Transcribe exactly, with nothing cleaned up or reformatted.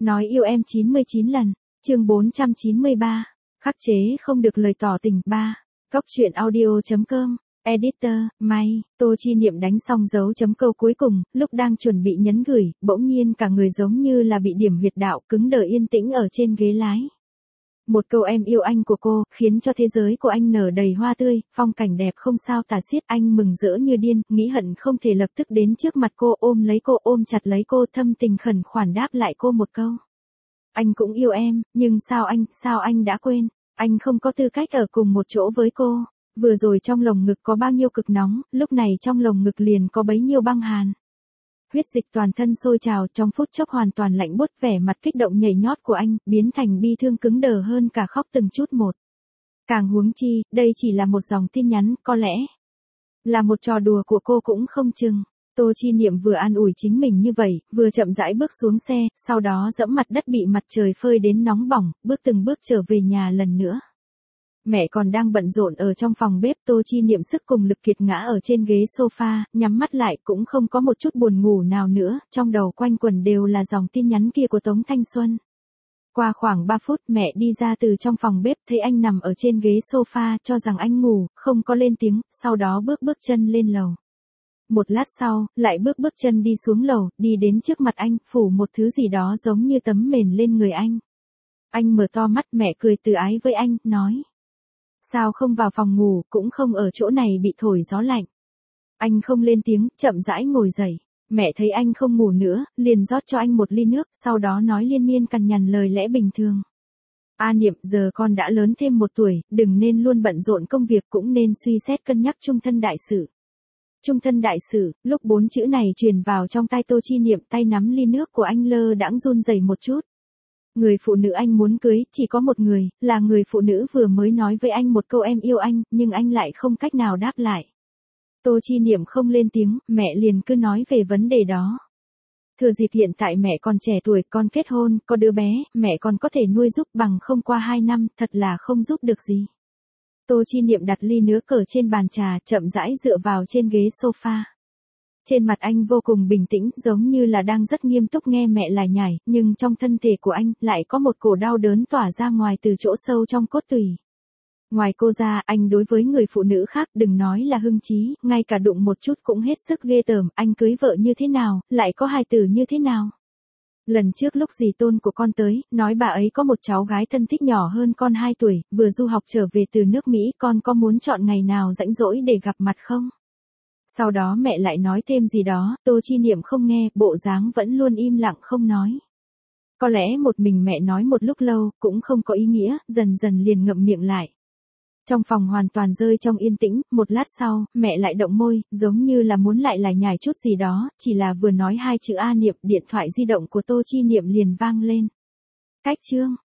Nói yêu em chín mươi chín lần. Chương bốn trăm chín mươi ba. Khắc chế không được lời tỏ tình. ba. Góc truyện audio chấm com. Editor, May. Tô Chi Niệm đánh xong dấu chấm câu cuối cùng, lúc đang chuẩn bị nhấn gửi, bỗng nhiên cả người giống như là bị điểm huyệt đạo, cứng đờ yên tĩnh ở trên ghế lái. Một câu em yêu anh của cô, khiến cho thế giới của anh nở đầy hoa tươi, phong cảnh đẹp không sao tả xiết. Anh mừng rỡ như điên, nghĩ hận không thể lập tức đến trước mặt cô, ôm lấy cô, ôm chặt lấy cô, thâm tình khẩn khoản đáp lại cô một câu. Anh cũng yêu em, nhưng sao anh, sao anh đã quên, anh không có tư cách ở cùng một chỗ với cô. Vừa rồi trong lồng ngực có bao nhiêu cực nóng, lúc này trong lồng ngực liền có bấy nhiêu băng hàn. Huyết dịch toàn thân sôi trào, trong phút chốc hoàn toàn lạnh buốt, vẻ mặt kích động nhảy nhót của anh, biến thành bi thương cứng đờ hơn cả khóc từng chút một. Càng huống chi, đây chỉ là một dòng tin nhắn, có lẽ là một trò đùa của cô cũng không chừng. Tô Chi Niệm vừa an ủi chính mình như vậy, vừa chậm rãi bước xuống xe, sau đó dẫm mặt đất bị mặt trời phơi đến nóng bỏng, bước từng bước trở về nhà lần nữa. Mẹ còn đang bận rộn ở trong phòng bếp, Tô Chi Niệm sức cùng lực kiệt ngã ở trên ghế sofa, nhắm mắt lại cũng không có một chút buồn ngủ nào nữa, trong đầu quanh quẩn đều là dòng tin nhắn kia của Tống Thanh Xuân. Qua khoảng ba phút mẹ đi ra từ trong phòng bếp, thấy anh nằm ở trên ghế sofa, cho rằng anh ngủ, không có lên tiếng, sau đó bước bước chân lên lầu. Một lát sau, lại bước bước chân đi xuống lầu, đi đến trước mặt anh, phủ một thứ gì đó giống như tấm mền lên người anh. Anh mở to mắt, mẹ cười từ ái với anh, nói. Sao không vào phòng ngủ, cũng không ở chỗ này bị thổi gió lạnh. Anh không lên tiếng, chậm rãi ngồi dậy. Mẹ thấy anh không ngủ nữa, liền rót cho anh một ly nước, sau đó nói liên miên cằn nhằn lời lẽ bình thường. A Niệm, giờ con đã lớn thêm một tuổi, đừng nên luôn bận rộn công việc, cũng nên suy xét cân nhắc chung thân đại sự. Chung thân đại sự, lúc bốn chữ này truyền vào trong tai Tô Chi Niệm, tay nắm ly nước của anh lơ đãng run rẩy một chút. Người phụ nữ anh muốn cưới, chỉ có một người, là người phụ nữ vừa mới nói với anh một câu em yêu anh, nhưng anh lại không cách nào đáp lại. Tô Chi Niệm không lên tiếng, mẹ liền cứ nói về vấn đề đó. Thừa dịp hiện tại mẹ còn trẻ tuổi, con kết hôn, có đứa bé, mẹ còn có thể nuôi giúp, bằng không qua hai năm, thật là không giúp được gì. Tô Chi Niệm đặt ly nước cờ trên bàn trà, chậm rãi dựa vào trên ghế sofa. Trên mặt anh vô cùng bình tĩnh, giống như là đang rất nghiêm túc nghe mẹ lải nhải, nhưng trong thân thể của anh, lại có một cổ đau đớn tỏa ra ngoài từ chỗ sâu trong cốt tủy. Ngoài cô ra, anh đối với người phụ nữ khác, đừng nói là hưng trí, ngay cả đụng một chút cũng hết sức ghê tởm, anh cưới vợ như thế nào, lại có hài tử như thế nào. Lần trước lúc dì tôn của con tới, nói bà ấy có một cháu gái thân thích nhỏ hơn con hai tuổi, vừa du học trở về từ nước Mỹ, con có muốn chọn ngày nào rảnh rỗi để gặp mặt không? Sau đó mẹ lại nói thêm gì đó, Tô Chi Niệm không nghe, bộ dáng vẫn luôn im lặng không nói. Có lẽ một mình mẹ nói một lúc lâu, cũng không có ý nghĩa, dần dần liền ngậm miệng lại. Trong phòng hoàn toàn rơi trong yên tĩnh, một lát sau, mẹ lại động môi, giống như là muốn lại lải nhải chút gì đó, chỉ là vừa nói hai chữ A Niệm, điện thoại di động của Tô Chi Niệm liền vang lên. Cách chương.